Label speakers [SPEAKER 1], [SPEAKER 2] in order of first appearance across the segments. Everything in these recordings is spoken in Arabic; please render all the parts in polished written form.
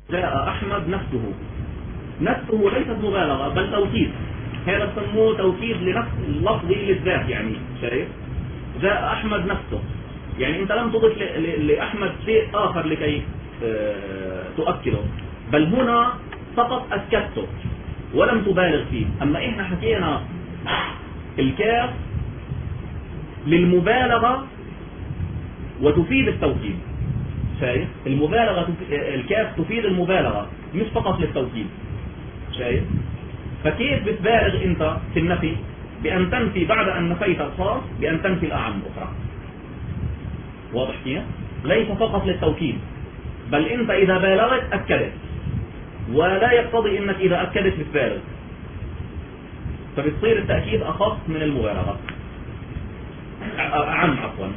[SPEAKER 1] جاء أحمد نفسه. نفسه ليست مبالغة بل توكيد، هذا سموه توكيد لنفس اللفظ للذات. يعني شايف جاء أحمد نفسه، يعني أنت لم تضف لأحمد شيء آخر لكي تؤكده، بل هنا فقط أسكته ولم تبالغ فيه. أما إحنا حكينا الكاف للمبالغة وتفيد التوكيد. شايف المبالغة الكاف تفيد المبالغة مش فقط للتوكيد. شايف؟ فكيف بتبالغ أنت في النفي بأن تنفي بعد أن نفيت الخاص بأن تنفي الأعم أخرى؟ واضح كيف؟ ليس فقط للتوكيد، بل أنت إذا بالغت أكدت، ولا يقتضي أنك إذا أكدت بتبالغ، فبتصير التأكيد أخف من المبالغة. أعم عفوا.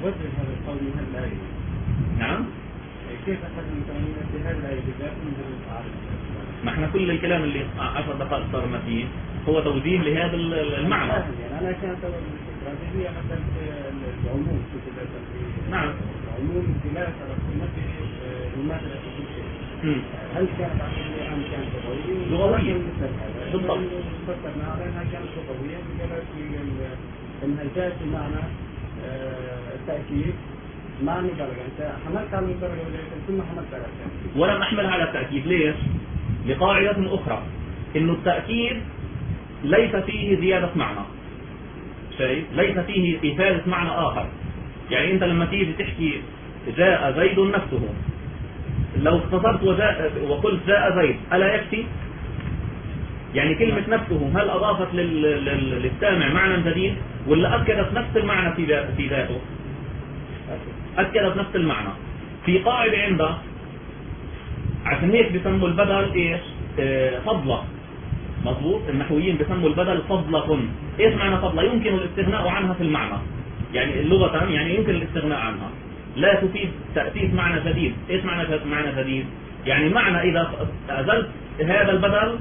[SPEAKER 1] نعم.
[SPEAKER 2] كيف أخذ من هذه الآية بالذات من
[SPEAKER 1] ما احنا كل الكلام اللي 10 دقائق صارنا فيه هو توجيه لهذا المعنى.
[SPEAKER 2] أنا كانت هي مثلا العموم في
[SPEAKER 1] نعم.
[SPEAKER 2] العموم لا ترى لماذا كل شيء. هل كانت عن كانت
[SPEAKER 1] لغوية؟ بالضبط.
[SPEAKER 2] فكرنا على أنها كانت لغوية أنها جاءت بمعنى التأكيد ما مبالغة. أنت حملت على المبالغة ثم حملت على التأكيد.
[SPEAKER 1] ولم أحملها على التأكيد. ليش؟ لقاعدة أخرى، إنه التأكيد ليس فيه زيادة معنى. شيء ليس فيه إفادة معنى آخر. يعني أنت لما تيجي تحكي جاء زيد نفسه، لو اختصرت وقلت جاء زيد ألا يكفي؟ يعني كلمة نفسه هل أضافت للسامع معنى جديد ولا أكدت نفس المعنى في ذاته؟ أكدت نفس المعنى. في قاعدة عنده عشان هيك بيسموا البدل إيش؟ فضلة. مضبوط. النحويين بيسموا البدل فضلة. إيش معنى فضلة؟ يمكن الاستغناء عنها في المعنى، يعني اللغة يعني يمكن الاستغناء عنها، لا تفيد تأسيس معنى جديد. إيش معنى جديد؟ يعني معنى إذا أزلت هذا البدل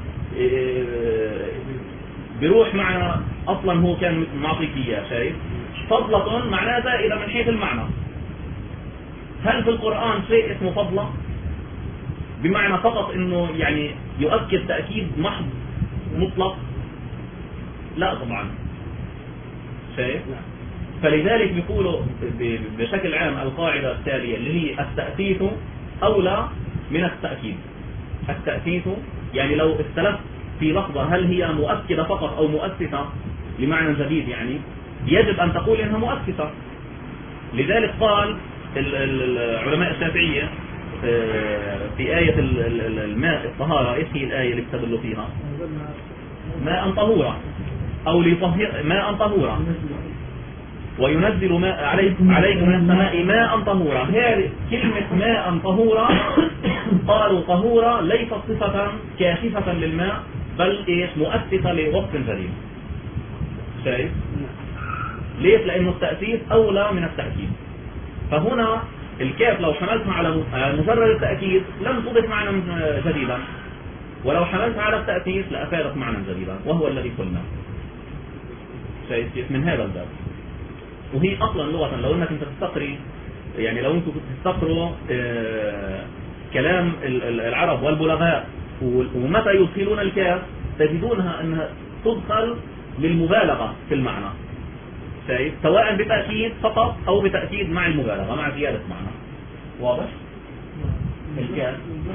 [SPEAKER 1] بيروح معنى أصلا هو كان معطيك إياه. شايف؟ فضلة معناه زائدة من حيث المعنى. هل في القرآن شيء اسمه فضلة بمعنى فقط إنه يعني يؤكد تأكيد محض مطلق؟ لا طبعا. شايف؟ فلذلك بيقولوا بشكل عام القاعدة التالية اللي هي التأسيس أولى من التأكيد. التأسيس يعني لو اختلفت في لحظة هل هي مؤكدة فقط أو مؤسسة لمعنى جديد، يعني يجب أن تقول إنها مؤسسة. لذلك قال العلماء الشافعية في آية الماء الطهارة، إيش هي الآية اللي استدلوا فيها؟ ماء طهورا أو ليطهر ماء طهورا وينزل ماء عليكم من السماء ماء طهورا. هذه كلمة ماء طهورا قالوا طهورا ليست صفة كاشفة للماء بل إيش مؤسسة لوصف جديد. شايف؟ ليش؟ لأنه التأسيس أولى من التأكيد. فهنا الكاف لو حملتها على مجرد التأكيد لم تضف معنى جديدا، ولو حملتها على التأسيس لأفادت معنى جديدا وهو الذي قلنا. شايف من هذا الباب؟ وهي أصلا لغة لو أنك أنت تستقري، يعني لو أنتم تستقروا كلام العرب والبلغاء ومتى يدخلون الكاف تجدونها أنها تدخل للمبالغة في المعنى. شايف؟ سواء بتأكيد فقط أو بتأكيد مع المبالغة مع زيادة معنى. واضح؟ الكاف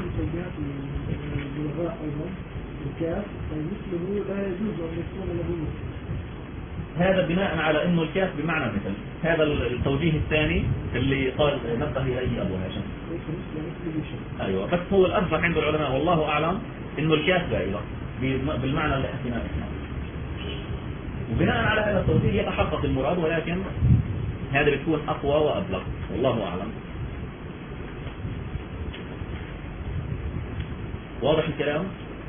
[SPEAKER 2] الكاف مثله لا يجوز أن يكون له
[SPEAKER 1] هذا بناء على انه الكاف بمعنى مثل. هذا التوجيه الثاني اللي قال نبه اليه ابو هاشم. ايوه بس هو الارجح عند العلماء والله اعلم انه الكاف زائده بالمعنى اللي حكيناه احنا، وبناء على هذا التوجيه يتحقق المراد، ولكن هذا بتكون اقوى وابلغ والله اعلم. واضح الكلام؟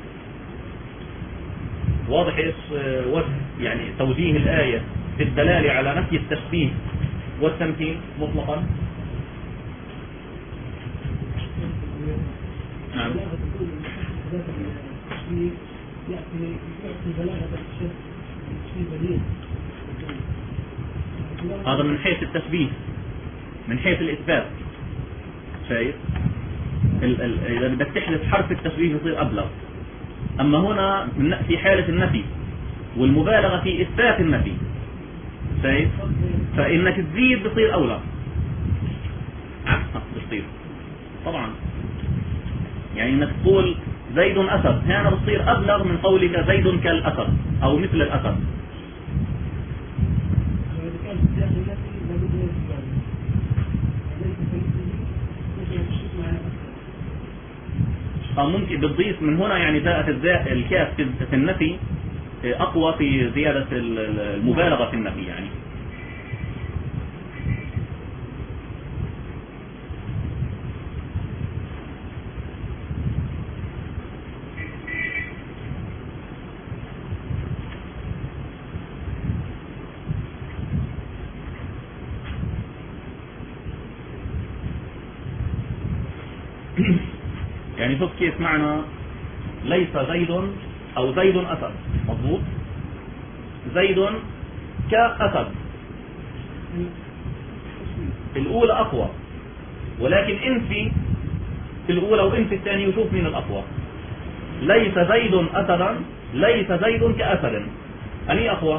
[SPEAKER 1] واضح ايش وجه يعني توجيه الآية في الدلالة على نفي التشبيه والتمثيل مطلقا؟ نعم. هذا من حيث التشبيه، من حيث الإثبات. شايف؟ إذا بدك تحذف حرف التشبيه يصير أبلغ. أما هنا في حالة النفي والمبالغة في إثبات النفي، شايف؟ فإنك تزيد بصير أولى، عكسها بصير طبعا. يعني إنك تقول زيد أسد، هنا بصير أبلغ من قولك زيد كالأسد أو مثل الأسد. أو ممكن بتضيف من هنا، يعني جاءت الكاف في النفي أقوى في زيادة المبالغة في النفي يعني. يعني شوف كيف معنى ليس زيد أو زيد أسد، مضبوط؟ زيد كأسد، الأولى أقوى، ولكن انفي في الأولى وانفي الثانية وشوف مين الأقوى. ليس زيد أسدا، ليس زيد كأسد، أني أقوى؟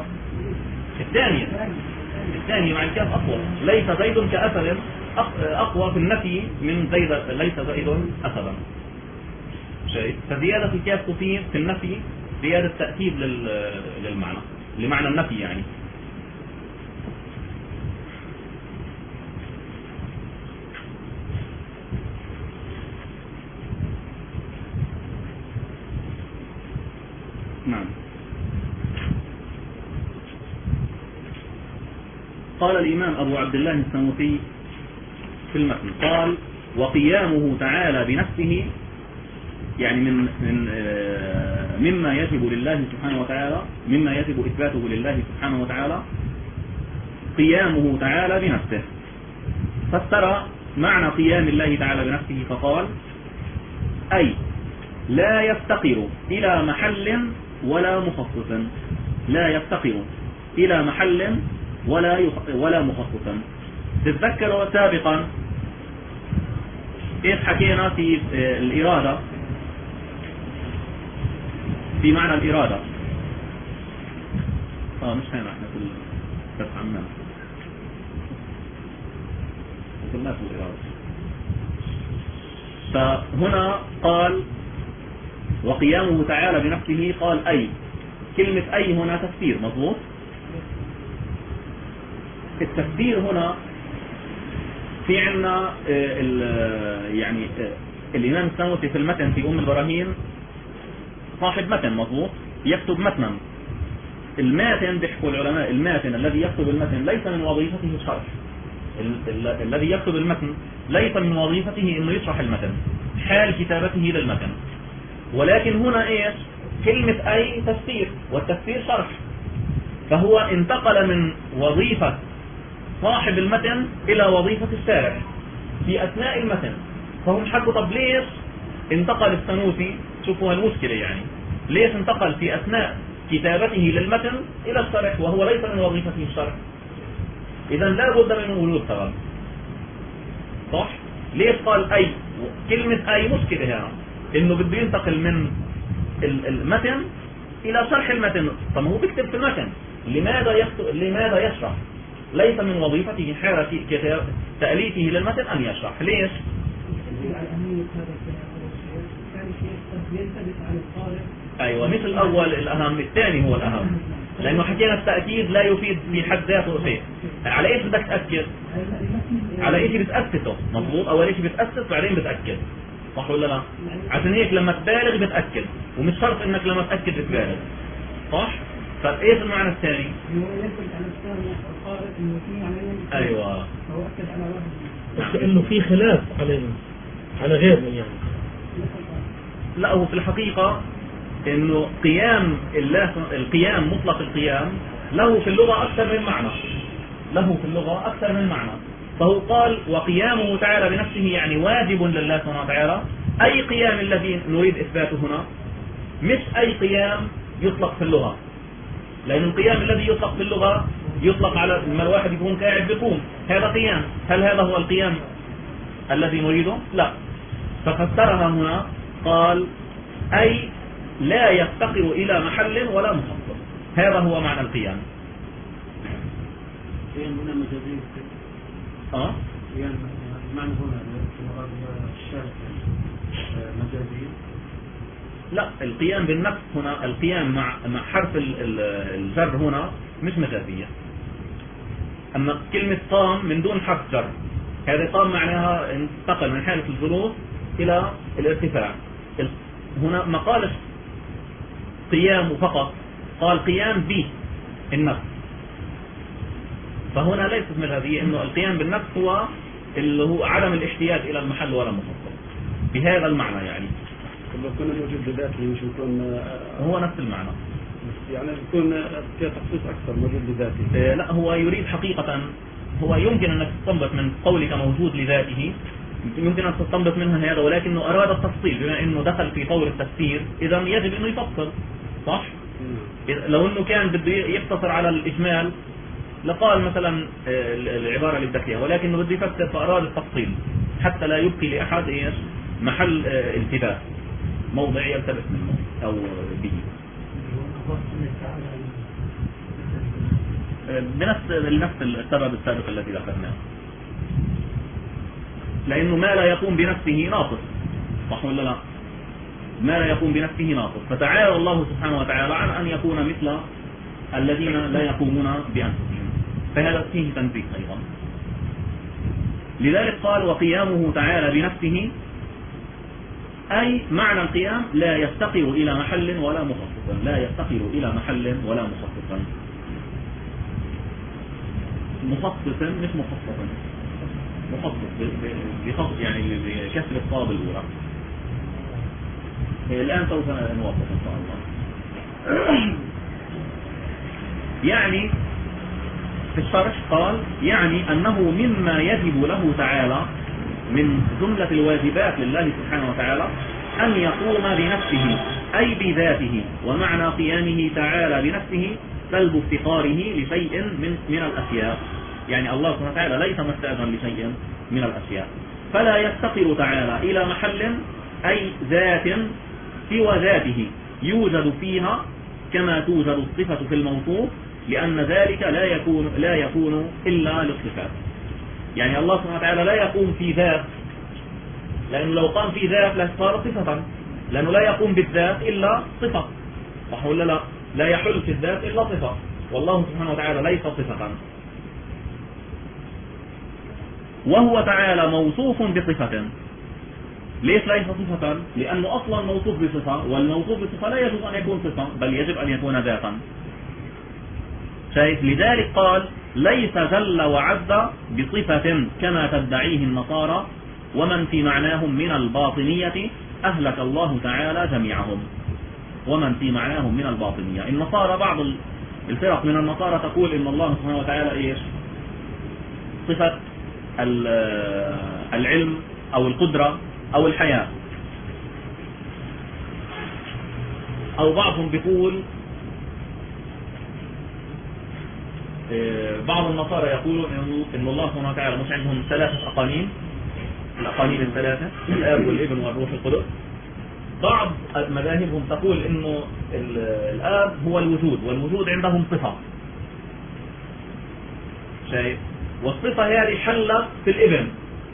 [SPEAKER 1] الثانية مع الكاف أقوى. ليس زيد كأسد أقوى في النفي من زيد، ليس زيد أسدا. شيء فزيادة الكاف تفيد في النفي زيادة تأكيد للمعنى، لمعنى النفي يعني. نعم. قال الإمام أبو عبد الله السنوسي في المتن، قال وقيامه تعالى بنفسه، يعني مما يجب لله سبحانه وتعالى، مما يجب إثباته لله سبحانه وتعالى قيامه تعالى بنفسه. فسر معنى قيام الله تعالى بنفسه فقال أي لا يفتقر إلى محل ولا مخصص، لا يفتقر إلى محل ولا مخصص. تتذكروا سابقا كيف حكينا في الإرادة، في معنى الإرادة. مش هنا احنا في فتح عمان وكلنا في الإرادة. فهنا قال وقيامه تعالى بنفسه، قال أي، كلمة أي هنا تفسير، مضبوط؟ التفسير هنا في عنا يعني الإمام السنوسي في المتن في أم البراهين صاحب متن، مضبوط؟ يكتب متنا. الماتن بيحكوا العلماء، الماتن الذي يكتب المتن ليس من وظيفته الشرح، الذي يكتب المتن ليس من وظيفته انه يشرح المتن حال كتابته للمتن، ولكن هنا ايش؟ كلمة أي تفسير، والتفسير شرح. فهو انتقل من وظيفة صاحب المتن إلى وظيفة الشارح في أثناء المتن. فهم حكوا طب ليش انتقل السنوسي؟ شوفوا المشكلة يعني، ليش انتقل في أثناء كتابته للمتن إلى الشرح وهو ليس من وظيفته الشرح؟ إذا لا بد من وجود سبب، صح؟ ليش قال أي؟ كلمة أي مشكلة هنا، إنه بده ينتقل من المتن إلى شرح المتن. طب هو بيكتب في المتن، لماذا يشرح؟ ليس من وظيفته حال تأليفه للمتن أن يشرح. ليش؟ أيوة، مثل الأول الأهم، الثاني هو الأهم، لأنه حكينا التأكيد لا يفيد في حد ذاته شيء. على إيش بدك تأكد؟ على إيش بتأسسه، مضبوط؟ أول إيش بتأسس بعدين بتأكد، صح ولا لا؟ عشان هيك لما تبالغ بتأكد، ومش شرط إنك لما تأكد بتبالغ، صح؟ فإيش المعنى الثاني؟ أيوة،
[SPEAKER 3] إنه في خلاف علينا على غيرنا يعني.
[SPEAKER 1] لا، هو في الحقيقة إنه قيام الله، القيام مطلق القيام له في اللغة أكثر من معنى، له في اللغة أكثر من معنى. فهو قال وقيامه تعالى بنفسه يعني واجب لله سبحانه وتعالى. أي قيام الذي نريد إثباته هنا، مش أي قيام يطلق في اللغة، لأن القيام الذي يطلق في اللغة يطلق على لما الواحد يكون قاعد بيقوم، هذا قيام. هل هذا هو القيام الذي نريده؟ لا. ففسرها هنا قال أي لا يفتقر إلى محل ولا مخصص. هذا هو معنى القيام.
[SPEAKER 2] قيام هنا مجازي.
[SPEAKER 1] قيام
[SPEAKER 2] معنى هنا الشرط مجازي.
[SPEAKER 1] لا، القيام بالنفس هنا، القيام مع حرف الجر هنا مش مجازية. أما كلمة قام من دون حرف جر، هذه قام معناها انتقل من حالة الجلوس إلى الارتفاع. هنا ما قالش قيام فقط، قال قيام بالنفس، فهنا ليست مجازية. إنه القيام بالنفس هو اللي هو عدم الاحتياج إلى المحل ولا مخصص بهذا المعنى. يعني
[SPEAKER 2] لو كنا موجود بذاته مش يكون
[SPEAKER 1] هو نفس المعنى،
[SPEAKER 2] يعني يكون فيها تخصيص أكثر موجود بذاته.
[SPEAKER 1] لا، هو يريد حقيقة، هو يمكن أنك تستنبط من قولك موجود لذاته، يمكن أن تستنبط منها هذا، ولكنه أراد التفصيل بما أنه دخل في طور التفسير، إذا يجب أنه يفصل، صح؟ لو أنه كان بده يقتصر على الإجمال لقال مثلا العبارة اللي بدك اياها، ولكنه بده يفسر فأراد التفصيل حتى لا يبقي لأحد إيش محل التباس، موضع يلتبس منه أو به. لنفس السبب السابق الذي ذكرناه، لأنه ما لا يقوم بنفسه ناقص، صح ولا لا؟ ما لا يقوم بنفسه ناقص، فتعالى الله سبحانه وتعالى عن أن يكون مثل الذين لا يقومون بأنفسهم، فهذا فيه تنزيه أيضا. لذلك قال وقيامه تعالى بنفسه، أي معنى القيام لا يفتقر إلى محل ولا مخصص، لا يفتقر إلى محل ولا مخصص. مخصص مش مخصصا، مخصص بخص يعني بكسر الصاد الأولى. الآن سوف نوضح إن شاء الله. يعني في الشرح قال يعني أنه مما يجب له تعالى من جملة الواجبات لله سبحانه وتعالى أن يقوم بنفسه أي بذاته، ومعنى قيامه تعالى بنفسه سلب افتقاره لشيء من الأشياء. يعني الله سبحانه وتعالى ليس محتاجا لشيء من الأشياء، فلا يفتقر تعالى إلى محل أي ذات سوى ذاته يوجد فيها كما توجد الصفة في الموصوف، لأن ذلك لا يكون إلا للصفات. يعني الله سبحانه وتعالى لا يقوم في ذات، لأنه لو قام في ذات لصار صفة، لأنه لا يقوم بالذات إلا صفة، صح ولا لا؟ لا يحل في الذات إلا صفة، والله سبحانه وتعالى ليس صفة. وهو تعالى موصوف بصفة. ليش ليس صفة؟ لأنه أصلا موصوف بصفة، والموصوف بصفة لا يجوز أن يكون صفة، بل يجب أن يكون ذاتا. شايف؟ لذلك قال ليس جل وعز بصفة كما تدعيه النصارى ومن في معناهم من الباطنية أهلك الله تعالى جميعهم. ومن في معناهم من الباطنية، النصارى بعض الفرق من النصارى تقول إن الله سبحانه وتعالى إيش؟ صفة العلم أو القدرة أو الحياة، أو بعضهم بيقول، بعض النصارى يقولون إن الله سبحانه وتعالى مش عندهم ثلاثة أقانيم، الأقانيم الثلاثة الآب والابن والروح القدس. بعض مذاهبهم تقول إنه الآب هو الوجود، والوجود عندهم صفة، شايف؟ والصفة هذه حلت في الابن،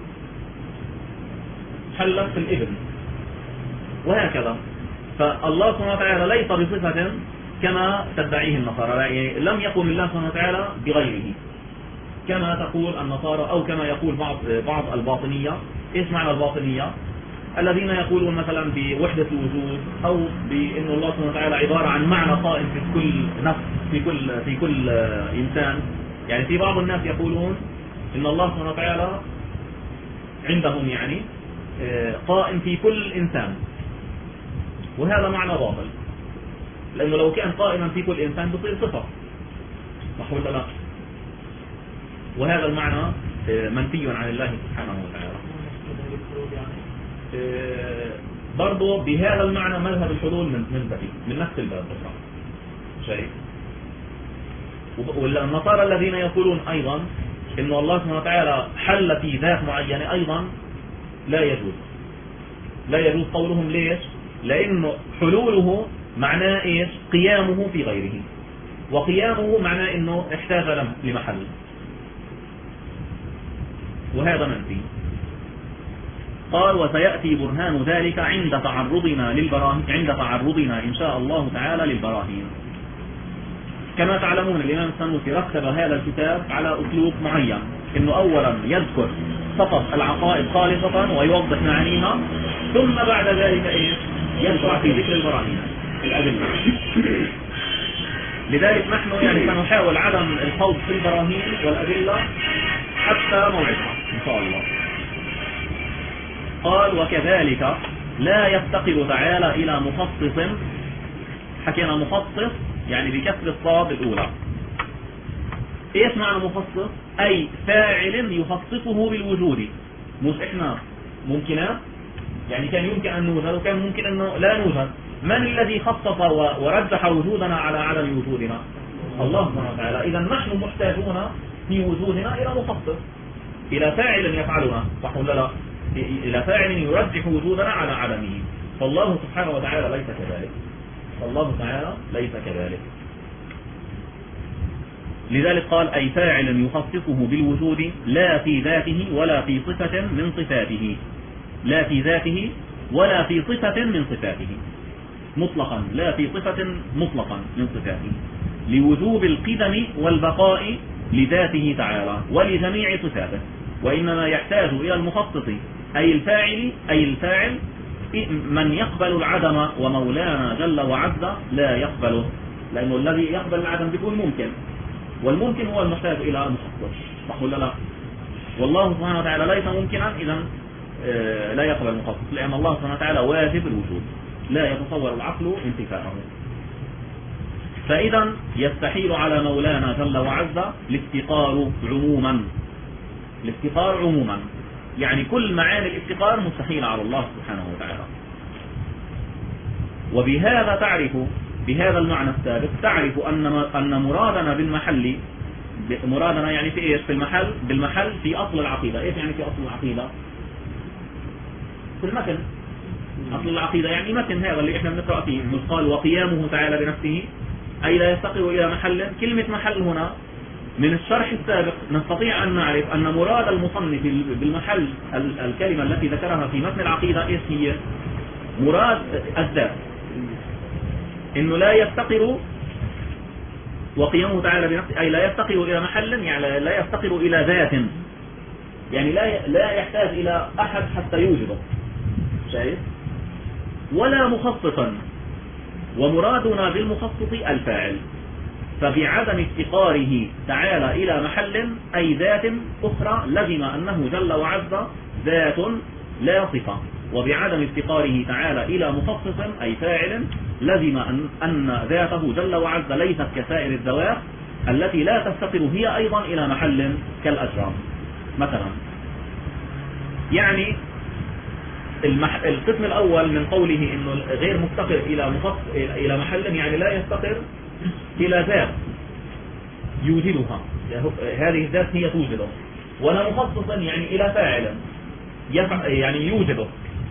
[SPEAKER 1] حلت في الابن، وهكذا. فالله سبحانه وتعالى ليس بصفة كما تدعيه النصارى، يعني لم يقم الله سبحانه وتعالى بغيره كما تقول النصارى، أو كما يقول بعض الباطنية. إيش معنى الباطنية؟ الذين يقولون مثلا بوحدة الوجود، أو بأن الله سبحانه وتعالى عبارة عن معنى قائم في كل نفس، في كل إنسان. يعني في بعض الناس يقولون إن الله سبحانه وتعالى عندهم يعني قائم في كل إنسان، وهذا معنى باطل، لأنه لو كان قائما في كل إنسان بصير صفة، صح ولا لا؟ وهذا المعنى منفي عن الله سبحانه وتعالى. برضو بهذا المعنى مذهب الحلول من نفس الباب الأخرى، شيء. والنصارى الذين يقولون أيضا إن الله سبحانه وتعالى حل في ذات معينة أيضا لا يجوز، لا يجوز قولهم. ليش؟ لأنه حلوله معناه إيش؟ قيامه في غيره، وقيامه معناه إنه احتاج لمحل، وهذا منفي. قال وسيأتي برهان ذلك عند تعرضنا إن شاء الله تعالى للبراهين. كما تعلمون الإمام السنوسي رتب هذا الكتاب على أسلوب معين، إنه أولا يذكر فقط العقائد خالصة ويوضح معانيها، ثم بعد ذلك إيش؟ يشرع في ذكر البراهين الأدلة. لذلك نحن سنحاول عدم الخوض في البراهين والأدلة حتى موعدها إن شاء الله. قال وكذلك لا يفتقر تعالى إلى مخصص. حكينا مخصص يعني بكسر الصاد الأولى. إيش معنى مخصص؟ أي فاعل يخصصه بالوجود. مش إحنا ممكنات، يعني كان يمكن أن نوجد وكان ممكن أنه لا نوجد. من الذي خصص ورجح وجودنا على عدم وجودنا؟ الله سبحانه وتعالى. إذا نحن محتاجون في وجودنا إلى مخصص، إلى فاعل يفعلنا، صح ولا لا؟ إلى فاعل يرجح وجودنا على عدمه. فالله سبحانه وتعالى ليس كذلك. فالله تعالى ليس كذلك. لذلك قال أي فاعل يخصصه بالوجود لا في ذاته ولا في صفة من صفاته. لا في ذاته ولا في صفة من صفاته مطلقا، لا في صفة مطلقا من صفاته، لوجوب القدم والبقاء لذاته تعالى ولجميع صفاته. وإنما يحتاج إلى المخصص أي الفاعل من يقبل العدم، ومولانا جل وعز لا يقبله، لأنه الذي يقبل العدم بيكون ممكن، والممكن هو المحتاج إلى مخصص، صح ولا لا؟ والله سبحانه وتعالى ليس ممكنا، إذا لا يقبل المخصص، لأن الله سبحانه وتعالى واجب الوجود لا يتصور العقل انتفاءه. فإذا يستحيل على مولانا جل وعز الافتقار عموما. الافتقار عموما يعني كل معاني الافتقار مستحيل على الله سبحانه وتعالى. وبهذا تعرف، بهذا المعنى السابق تعرف أن مرادنا بالمحل، مرادنا يعني في إيش؟ في المحل، بالمحل في أصل العقيدة. إيش يعني في أصل العقيدة؟ في المتن. أصل العقيدة يعني متن هذا اللي إحنا بنقرأ فيه. مش قال وقيامه تعالى بنفسه أي لا يستقر إلى محل. كلمة محل هنا من الشرح السابق نستطيع أن نعرف أن مراد المصنف بالمحل الكلمة التي ذكرها في متن العقيدة إيش هي؟ مراد الذات، إنه لا يفتقر وقيامه تعالى بنفسه أي لا يفتقر إلى محل، يعني لا يفتقر إلى ذات، يعني لا يحتاج إلى أحد حتى يوجده، شايف؟ ولا مخصصا. ومرادنا بالمخصص الفاعل، فبعدم افتقاره تعالى إلى محل أي ذات أخرى لزم أنه جل وعز ذات لا صفة، وبعدم افتقاره تعالى إلى مخصص أي فاعل لزم أن ذاته جل وعز ليست كسائر الذوات التي لا تفتقر هي أيضا إلى محل كالأجرام مثلا. يعني القسم الأول من قوله إنه غير مفتقر إلى محل يعني لا يفتقر إلى ذات يوجدها، هذه الذات هي توجده، ولا مخصصا يعني إلى فاعل يعني يوجده.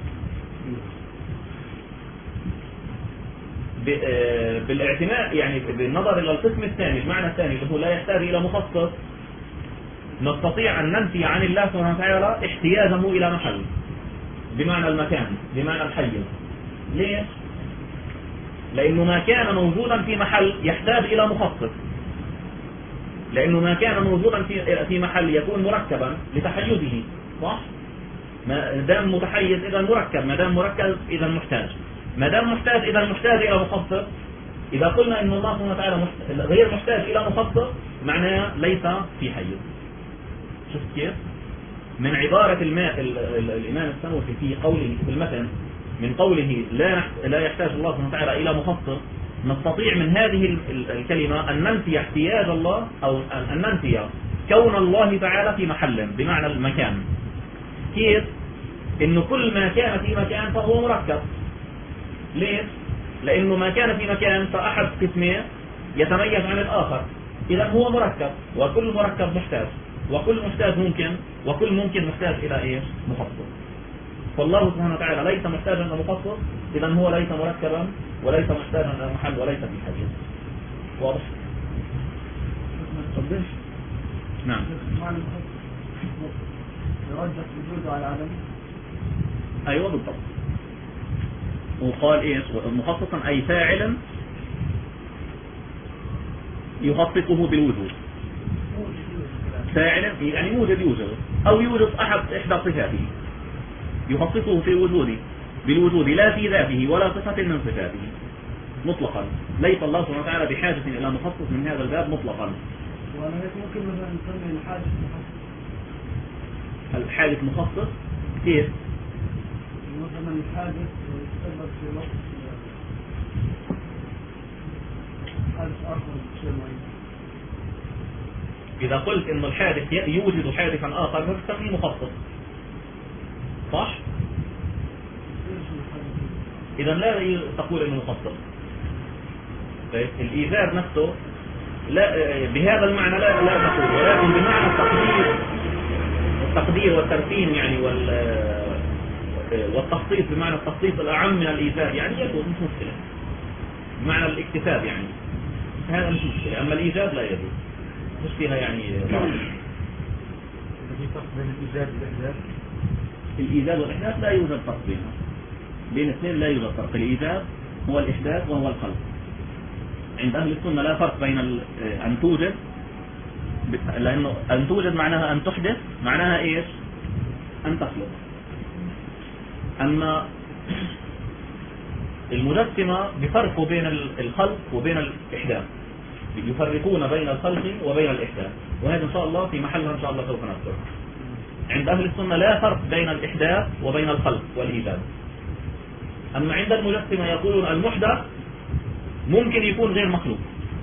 [SPEAKER 1] بالاعتناء يعني بالنظر إلى القسم الثاني، المعنى الثاني اللي هو لا يحتاج إلى مخصص، نستطيع أن ننفي عن الله سبحانه وتعالى احتياجه إلى محل بمعنى المكان، بمعنى الحيز. ليش؟ لأنه ما كان موجودا في محل يحتاج إلى مخصص، لأنه ما كان موجودا في محل يكون مركبا لتحيزه، صح؟ ما دام متحيز إذا مركب، ما دام مركب إذا محتاج، ما دام محتاج إذا محتاج إلى مخصص. إذا قلنا إن الله سبحانه وتعالى غير محتاج إلى مخصص معناه ليس في حيز. شفت كيف؟ من عبارة الإمام السنوسي في قوله في المتن من قوله لا يحتاج الله سبحانه وتعالى إلى مخصص، نستطيع من هذه الكلمة أن ننفي احتياج الله، أو أن ننفي كون الله تعالى في محل بمعنى المكان. كيف؟ إنه كل ما كان في مكان فهو مركب. ليش؟ لأنه ما كان في مكان فأحد قسمين يتميز عن الآخر، إذا هو مركب، وكل مركب محتاج، وكل محتاج ممكن، وكل ممكن محتاج إلى إيش؟ مخصص. فالله سبحانه وتعالى ليس محتاجا إلى مخصص، إذا هو ليس مركبا وليس محتاجا إلى محل وليس في حاجة. واضح؟
[SPEAKER 2] طب ليش؟
[SPEAKER 1] نعم.
[SPEAKER 2] معنى يرجح وجوده على عدمه.
[SPEAKER 1] أيوة بالضبط. وقال إيش؟ مخصصا أي فاعلا يخصصه بالوجود. فاعلا يعني يوجد أو يوجد إحدى صفاته يخصصه في الوجود بالوجود لا في ذاته ولا صفة من صفاته مطلقا. ليس الله سبحانه وتعالى بحاجة إلى مخصص من هذا الباب مطلقا.
[SPEAKER 2] وأنا هيك ممكن مثلا نسمي الحادث مخصص.
[SPEAKER 1] الحادث مخصص كيف؟
[SPEAKER 2] مثلا الحادث يتسبب في وقت حادث آخر شيء معين.
[SPEAKER 1] إذا قلت إنه الحادث يوجد حادثا آخر فبتسميه مخصص، صح؟ إذا لا تقول إنه مخصص. طيب الإيجاد نفسه لا بهذا المعنى لا تقول، ولكن بمعنى التقدير والترتيب يعني والتخصيص، بمعنى التخصيص الأعم من الإيجاد يعني يجوز، مش مشكلة. بمعنى الاكتساب يعني هذا مش مشكلة، أما الإيجاد لا يجوز، مش فيها يعني ضرر.
[SPEAKER 2] في فرق بين الإيجاد والإحداث؟
[SPEAKER 1] الإيجاد والإحداث لا يوجد فرق بينهم، بين اثنين لا يوجد فرق. الإيجاد هو الإحداث وهو الخلق. عند أهل السنة لا فرق بين أن توجد، لأنه أن توجد معناها أن تحدث، معناها إيش؟ أن تخلق. أما المجسمة بفرقوا بين الخلق وبين الإحداث، يفرقون بين الخلق وبين الإحداث، وهذا إن شاء الله في محلها إن شاء الله سوف نذكر. عند أهل السنة لا فرق بين الإحداث وبين الخلق والإيجاد. أما عند المجسمة يقولون المحدث ممكن يكون غير مخلوق،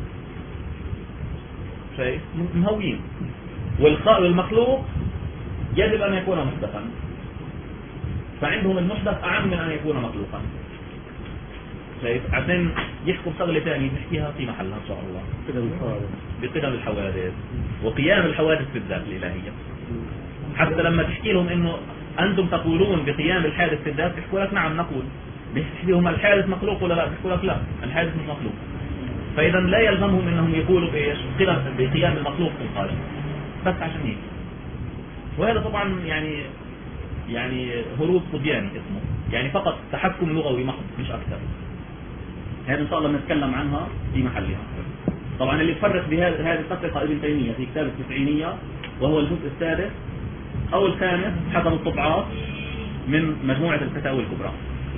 [SPEAKER 1] شايف؟ مهوين. والمخلوق يجب أن يكون محدثا، فعندهم المحدث أعم من أن يكون مخلوقا. شايف؟ عشان يحكم شغلة ثانية نحكيها في محلها إن شاء الله، بقدم الحوادث وقيام الحوادث في الذات الإلهية. حتى لما تحكي لهم إنه أنتم تقولون بقيام الحادث في الذات، يحكوا لك نعم نقول. بيحكي لهم الحادث مخلوق ولا لا؟ بيحكوا لك لا، الحادث مش مخلوق. فإذا لا يلزمهم إنهم يقولوا إيش؟ بقيام المخلوق في الخارج، بس عشان هيك. وهذا طبعا يعني هروب صبياني اسمه، يعني فقط تحكم لغوي محض مش أكثر. هذا إن شاء الله نتكلم عنها في محلها. طبعا اللي يفرق بهذه التفرقة ابن تيمية في كتاب التسعينية، وهو الجزء السادس أو الخامس حسب الطبعات من مجموعة الفتاوى الكبرى.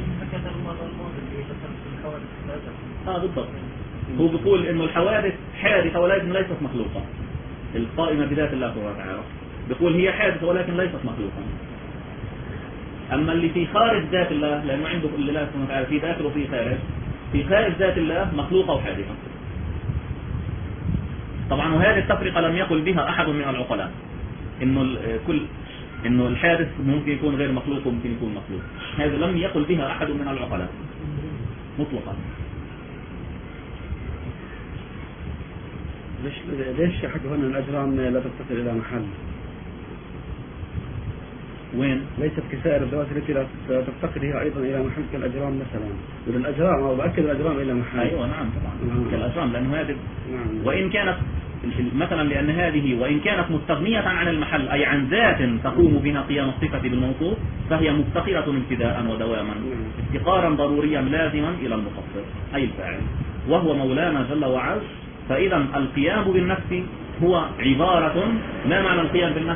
[SPEAKER 1] بالضبط. هو بيقول إنه الحوادث حادثة ولكن ليست مخلوقة، القائمة بذات الله سبحانه وتعالى. بيقول هي حادثة ولكن ليست مخلوقة. أما اللي في خارج ذات الله، لأنه عنده الله سبحانه وتعالى في داخل وفي خارج، في خارج ذات الله مخلوقة وحادثة. طبعا وهذه التفرقة لم يقل بها أحد من العقلاء، إنه الحادث ممكن يكون غير مخلوق وممكن يكون مخلوق. هذا لم يقل بها أحد من العقلاء مطلقا.
[SPEAKER 2] ليش حكوا هنا الأجرام لا تتصل إلى محل؟
[SPEAKER 1] وين؟
[SPEAKER 2] ليست كسائر الذوات التي لا تفتقدها أيضا إلى محل كالأجرام مثلا. والأجرام أو بأكد الأجرام إلى محل.
[SPEAKER 1] أيوة نعم طبعا كالأجرام، لأنه هذه وإن كانت مثلا لأن هذه وإن كانت مستغنية عن المحل أي عن ذات تقوم بها قيام الصفة بالموصوف، فهي مفتقرة ابتداء ودواما افتقارا ضروريا لازما إلى المخصص أي الفاعل، وهو مولانا جل وعز. فإذا القيام بالنفس هو عبارة، ما معنى القيام بالنفس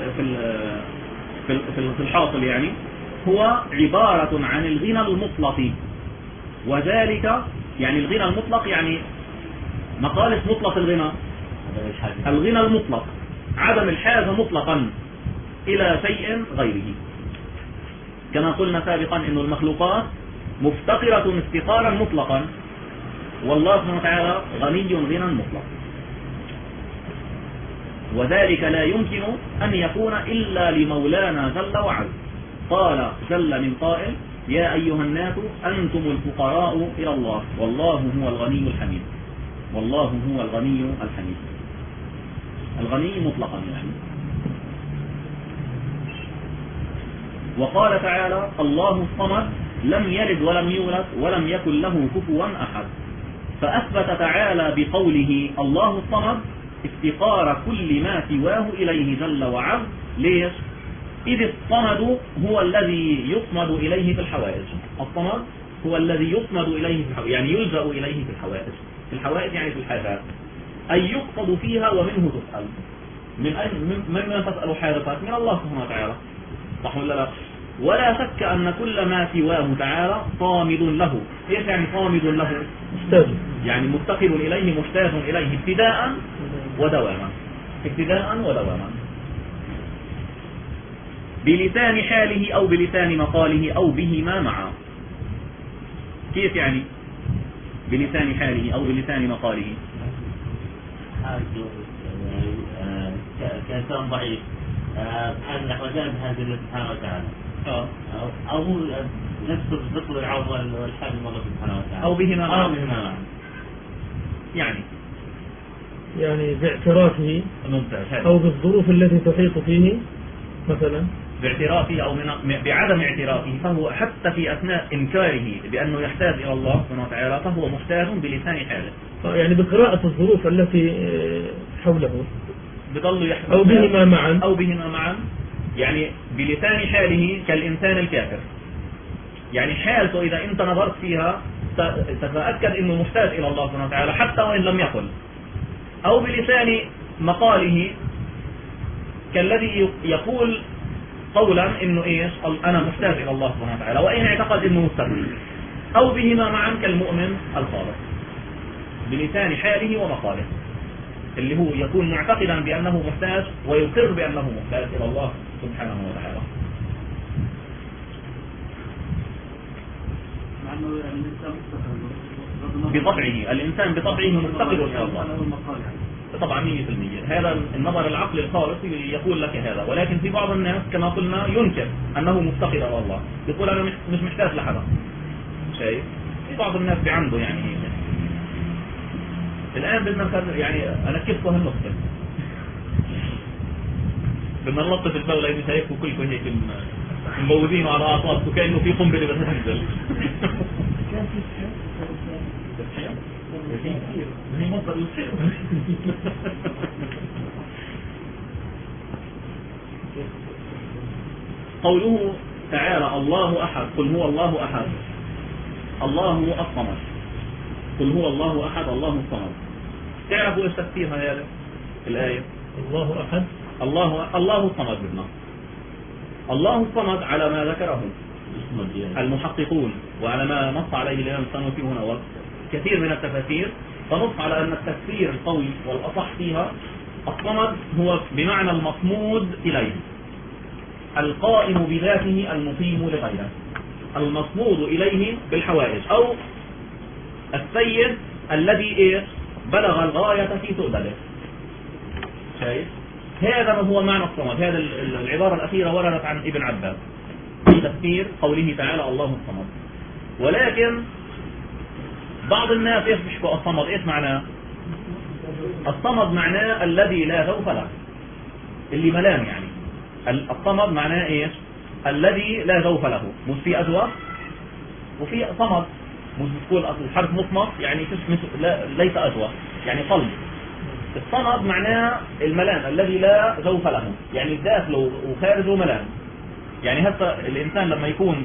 [SPEAKER 1] في الحاصل يعني؟ هو عبارة عن الغنى المطلق، وذلك يعني الغنى المطلق يعني مقالة مطلق الغنى المطلق، عدم الحاجة مطلقا إلى شيء غيره. كما قلنا سابقا إن المخلوقات مفتقرة افتقارا مطلقا، والله سبحانه وتعالى غني غنى مطلق، وذلك لا يمكن أن يكون إلا لمولانا جل وعز. قال جل من قائل: يا أيها الناس أنتم الفقراء إلى الله والله هو الغني الحميد. والله هو الغني الحميد، الغني مطلقا يعني. وقال تعالى الله الصمد لم يلد ولم يولد ولم يكن له كفوا أحد. فأثبت تعالى بقوله الله الصمد افتقار كل ما سواه إليه جل وعز. ليش؟ إذ الصمد هو الذي يصمد إليه في الحوائج. الصمد هو الذي يصمد إليه في الحوائج، يعني يلجأ إليه في الحوائج. في الحوائج يعني في الحاجات، أي يقصد فيها ومنه تسأل. من تسأل حاجتك؟ من الله سبحانه وتعالى، صح ولا لا؟ ولا شك أن كل ما سواه تعالى صامد له. إيش يعني صامد له؟
[SPEAKER 3] مستاذ،
[SPEAKER 1] يعني مفتقر إليه مجتاز إليه ابتداء ودواما. ابتداء ودواما بلسان حاله أو بلسان مقاله أو بهما معا. كيف يعني بلسان حاله أو بلسان مقاله؟
[SPEAKER 4] كإنسان ضعيف بحال نحو جانب هذه الله سبحانه وتعالى، أو نفسه بالذكر العظم والحال من الله سبحانه وتعالى،
[SPEAKER 1] أو بهما معا.
[SPEAKER 3] يعني باعترافه
[SPEAKER 1] ممتاز.
[SPEAKER 3] أو بالظروف التي تحيط فيه مثلا،
[SPEAKER 1] باعترافه أو بعدم اعترافه، فهو حتى في أثناء إنكاره بأنه يحتاج إلى الله سبحانه وتعالى فهو محتاج بلسان حاله.
[SPEAKER 3] يعني بقراءة الظروف التي حوله
[SPEAKER 1] بضل يحتاج أو بهما معا يعني بلسان حاله كالإنسان الكافر. يعني حالته إذا أنت نظرت فيها تتأكد أنه محتاج إلى الله سبحانه وتعالى حتى وإن لم يقل. أو بلسان مقاله كالذي يقول قولا إنه إيش أنا محتاج إلى الله سبحانه وتعالى وإن اعتقد إنه مستغني. أو بهما معا كالمؤمن الخالص بلسان حاله ومقاله، اللي هو يكون معتقدا بأنه محتاج ويقر بأنه محتاج إلى الله سبحانه وتعالى. بطبعه الإنسان بطبعه مفتقر إلى الله طبعا 100%. هذا النظر العقل الخالص يقول لك هذا، ولكن في بعض الناس كما قلنا ينكر أنه مفتقر إلى الله، يقول أنا مش محتاج لحدا. شايف في بعض الناس عنده يعني الآن بدنا يعني أنا كيف هالنقطة بدنا نلطف الدولة مش هيك وكلكم هيك مبوزين على أعصاب وكأنه في قنبلة بتنزل. قوله تعالى الله أحد قل هو الله أحد الله الصمد قل هو الله أحد الله الصمد. تعرفوا ايش تفسير هذه الآية؟
[SPEAKER 3] الله أحد
[SPEAKER 1] الله الصمد بدنا الله الصمد على ما ذكره المحققون وعلى ما نص عليه الإمام السنوسي هنا وكثير من التفاسير، فنص على أن التفسير القوي والأصح فيها الصمد هو بمعنى المصمود إليه، القائم بذاته المقيم لغيره، المصمود إليه بالحوائج، أو السيد الذي بلغ الغاية في سؤدله. شايف؟ هذا ما هو معنى الصمد. هذا العبارة الأخيرة وردت عن ابن عباس في تفسير قوله تعالى الله الصمد. ولكن بعض الناس يشبه الصمد ايش معناه؟ الصمد معناه الذي لا جوف له، اللي ملام يعني. الصمد معناه ايش؟ الذي لا جوف له، مش في أجوف وفي صمد، مش بتقول الحرف مصمت يعني ليس أجوف يعني قلب. الصمد معناه الملام الذي لا جوف له، يعني داخله وخارجه ملام. يعني هسه الإنسان لما يكون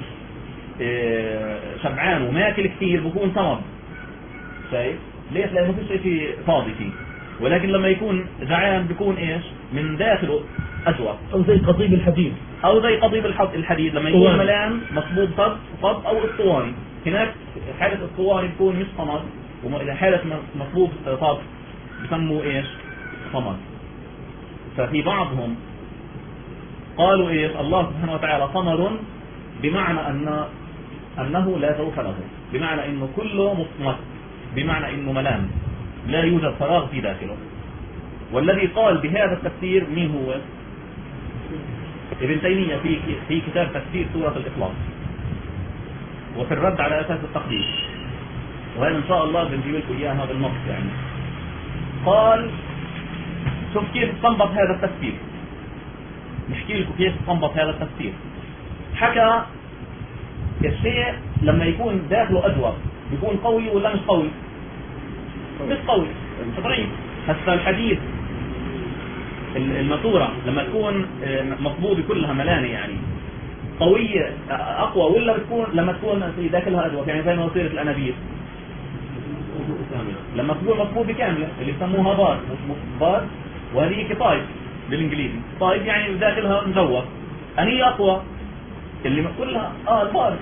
[SPEAKER 1] شبعان وماكل كثير بيكون صمد. شايف؟ ليش؟ لأنه فيش شيء فاضي فيه. ولكن لما يكون جعان بيكون ايش؟ من داخله أجوف،
[SPEAKER 3] أو زي قضيب الحديد،
[SPEAKER 1] أو زي قضيب الحديد لما يكون ملام مصبوب صب أو اسطواني. هناك حالة اسطواني بيكون مش صمد، وإذا حالة مصبوب صب بسموه ايش؟ صمد. ففي بعضهم قالوا ايش؟ الله سبحانه وتعالى صمد بمعنى أنه لا جوف له، بمعنى أنه كله مصمت، بمعنى أنه ملام لا يوجد فراغ في داخله. والذي قال بهذا التفسير مين هو؟ ابن تيمية في كتاب تفسير سورة الإخلاص وفي الرد على أساس التقدير، وهذا إن شاء الله بنجيب لكم إياه هذا النص. يعني قال شوف كيف استنبط هذا التفسير، نحكي لكم كيف استنبط هذا التفسير. حكى الشيء لما يكون داخله أدوار بيكون قوي ولا مش قوي؟ مش قوي، ضعيف. هسه الحديد الماسورة لما تكون مصبوبة كلها ملانة يعني قوية أقوى، ولا بتكون لما تكون في داخلها أدوار، يعني زي ما وصيرة الأنابيب لما تكون مصبوبة كاملة اللي يسموها بار، وهذه كطايب بالإنجليزي. طايب يعني داخلها مدور. أني أقوى اللي كلها البار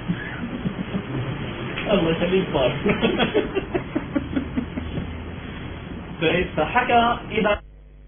[SPEAKER 1] الله يخليك بار. فحكى إذا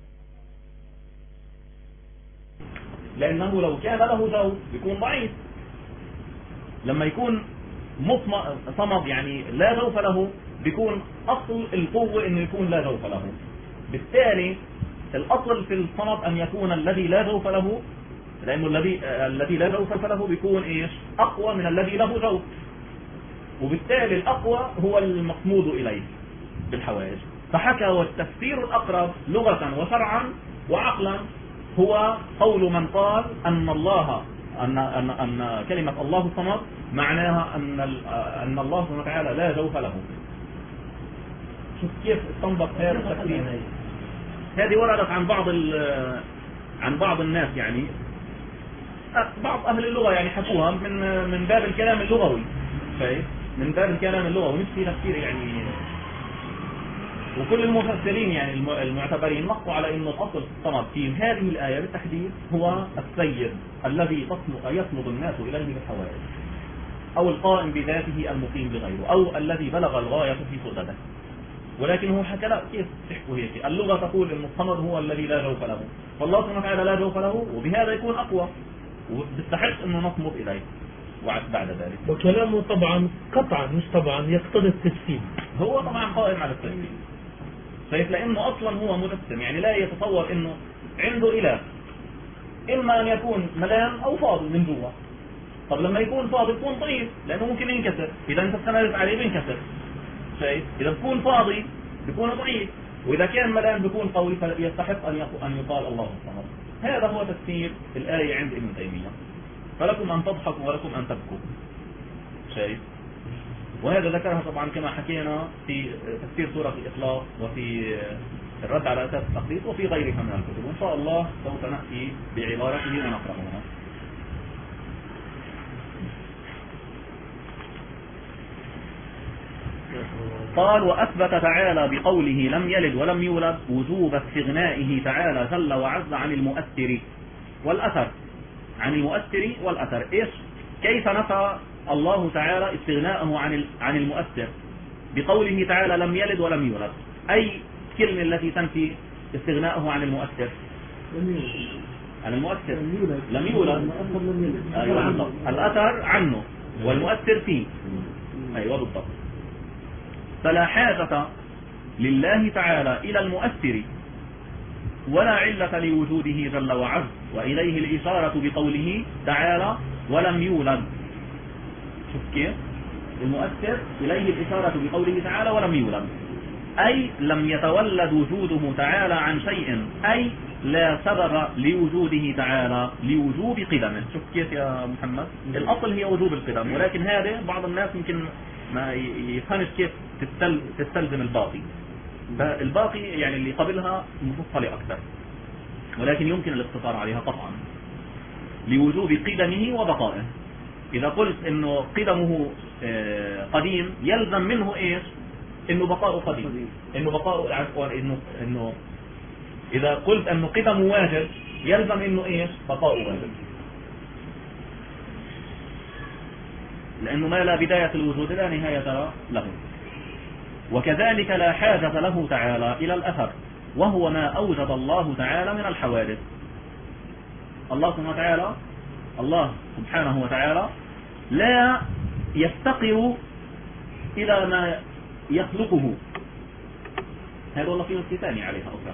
[SPEAKER 1] لأنه لو كان له زوج بيكون ضعيف، لما يكون صمد يعني لا جوف له بيكون أصل القوة إنه يكون لا جوف له. بالتالي الأصل في الصمد أن يكون الذي لا جوف له، لأنه الذي لا جوف له بيكون إيش أقوى من الذي له جوف، وبالتالي الأقوى هو المصمود إليه بالحواجز. فحكى والتفسير الأقرب لغة وشرعا وعقلا هو قول من قال أن الله أن كلمة الله الصمد معناها أن الله سبحانه وتعالى لا جوف له. شوف كيف استنبط هذا التفسير. هذه وردت عن بعض الناس، يعني بعض أهل اللغة يعني حكوها من باب الكلام اللغوي، من باب الكلام اللغوي، مش في تفسير يعني. وكل المفسرين يعني المعتبرين نصوا على انه الاصل الصمد في هذه الايه بالتحديد هو السيد الذي يصمد الناس اليه بالحوائج، او القائم بذاته المقيم بغيره، او الذي بلغ الغايه في سؤدده. ولكن هو حكى لا، كيف تحكوا هيك؟ اللغه تقول ان الصمد هو الذي لا جوف له، فالله سبحانه وتعالى لا جوف له، وبهذا يكون اقوى وبيستحق انه نصمد اليه. وبعد ذلك
[SPEAKER 3] وكلامه طبعا قطعا مش طبعا يقتضي التجسيم،
[SPEAKER 1] هو طبعا قائم على التجسيم. لأنه أصلا هو مجسم، يعني لا يتصور أنه عنده إله، إما أن يكون ملان أو فاضي من جوا. طب لما يكون فاضي يكون ضعيف، لأنه ممكن ينكسر إذا أنت استمرت عليه بينكسر. شايف؟ إذا بكون فاضي بيكون ضعيف، وإذا كان ملان بيكون قوي، فيستحق أن يقال الله الصمد. هذا هو تفسير الآية عند ابن تيمية. فلكم أن تضحكوا ولكم أن تبكوا. شايف؟ وهذا ذكرها طبعا كما حكينا في تفسير سورة الإخلاص، وفي الرد على أساس التقليد، وفي غيرها من الكتب. وإن شاء الله سوف نأتي بعبارته ونقرأها. قال وأثبت تعالى بقوله لم يلد ولم يولد وجوب استغنائه تعالى جل وعز عن المؤثر والأثر. عن المؤثر والأثر إيش؟ كيف نفى الله تعالى استغناءه عن المؤثر بقوله تعالى لم يلد ولم يولد؟ أي كلمة التي تنفي استغناءه عن المؤثر؟ عن المؤثر لم يولد. أيوة بالضبط، الأثر عنه والمؤثر فيه. أيوة بالضبط. فلا حاجة لله تعالى إلى المؤثر ولا علة لوجوده جل وعز، وإليه الإشارة بقوله تعالى ولم يولد. شوف كيف المؤثر إليه الإشارة بقوله تعالى ولم يولد، أي لم يتولد وجوده تعالى عن شيء، أي لا سبب لوجوده تعالى لوجوب قدمه. شوف كيف يا محمد؟ الأصل هي وجوب القدم، ولكن هذا بعض الناس يمكن ما يفهمش كيف تستلزم الباقي. فالباقي يعني اللي قبلها مفصلة أكثر، ولكن يمكن الاقتصار عليها قطعا لوجوب قدمه وبقائه. إذا قلت إنه قدمه قديم يلزم منه إيش؟ إنه بقاؤه قديم، إنه بقاؤه عفوا إنه إذا قلت إنه قدمه واجب يلزم إنه إيش؟ بقاؤه واجب، لأنه ما لا بداية الوجود لا نهاية له. وكذلك لا حاجة له تعالى إلى الأثر، وهو ما أوجد الله تعالى من الحوادث. الله سبحانه وتعالى لا يفتقر إلى ما يخلقه. هذا والله في نص ثاني عليها أخرى.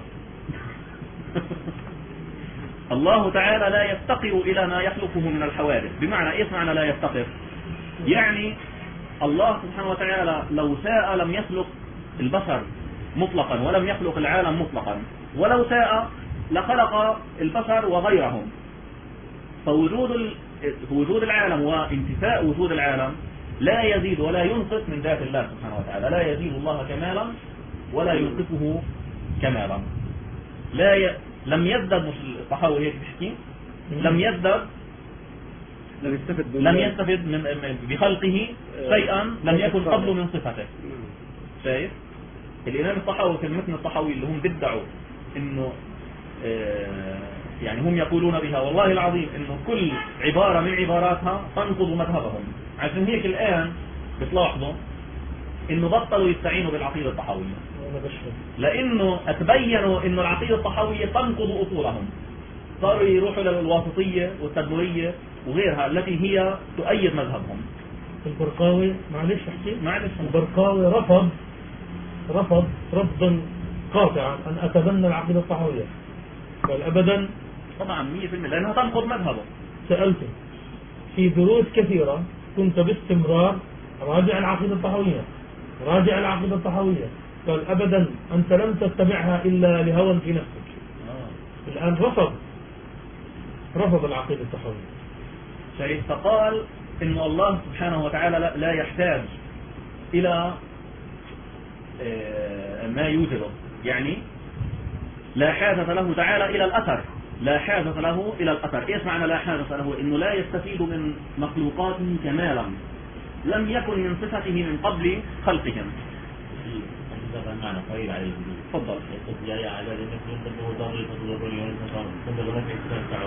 [SPEAKER 1] الله تعالى لا يفتقر إلى ما يخلقه من الحوادث. بمعنى إيش معنى لا يفتقر؟ يعني الله سبحانه وتعالى لو شاء لم يخلق البشر مطلقا ولم يخلق العالم مطلقا، ولو شاء لخلق البشر وغيرهم. فوجود وجود العالم وانتفاء وجود العالم لا يزيد ولا ينقص من ذات الله سبحانه وتعالى. لا يزيد الله كمالا ولا ينقصه كمالا. لم يزدد الطحاوي هيك بيحكي، لم يستفد من بخلقه شيئا لم يكن قبل من صفته. شايف الإمام الطحاوي في المتن الطحاوي اللي هم بدعوا إنه يعني هم يقولون بها والله العظيم إنه كل عبارة من عباراتها تنقض مذهبهم. عشان هيك الآن بتلاحظوا إنه بطلوا يستعينوا بالعقيدة الطحاوية، لأنه تبينوا إنه العقيدة الطحاوية تنقض أصولهم، صاروا يروحوا للواسطية والتدمرية وغيرها التي هي تؤيد مذهبهم.
[SPEAKER 3] البرقاوي معلش البرقاوي رفض رفضا قاطعا أن أتبنى العقيدة الطحاوية، قال أبدا
[SPEAKER 1] طبعا 100% لأنها تنقض مذهبه.
[SPEAKER 3] سألته في دروس كثيرة كنت باستمرار راجع العقيدة الطحاوية، قال أبدا أنت لم تتبعها إلا لهوى في نفسك. الآن رفض العقيدة الطحاوية.
[SPEAKER 1] شايف فقال إن الله سبحانه وتعالى لا يحتاج إلى ما يوجده، يعني لا حاجة له تعالى إلى الأثر، لا حاجة له إلى الأثر. إيش معنى لا حاجة له؟ إنه لا يستفيد من مخلوقاته كمالا لم يكن من صفته من قبل خلقهم.
[SPEAKER 4] معنى قريب عليه.
[SPEAKER 1] تفضل.
[SPEAKER 4] يا على ذلك يقدر ضرر تطلبني ونصار ثم هناك استمتعوا.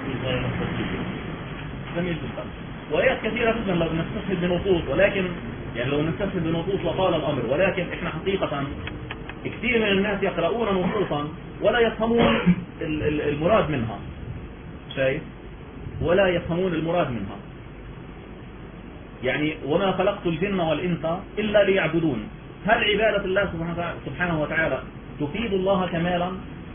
[SPEAKER 1] جميل جدا. وآيات كثيرة جدا لو نستفيد بنصوص، ولكن يعني لو نستفيد بنصوص وقال الأمر، ولكن إحنا حقيقة كثير من الناس يقرؤون نصوصا ولا يفهمون المراد منها. شايف؟ ولا يفهمون المراد منها. يعني وما خلقت الجن والإنس إلا ليعبدون. هل عبادة الله سبحانه وتعالى تفيد الله كمالا؟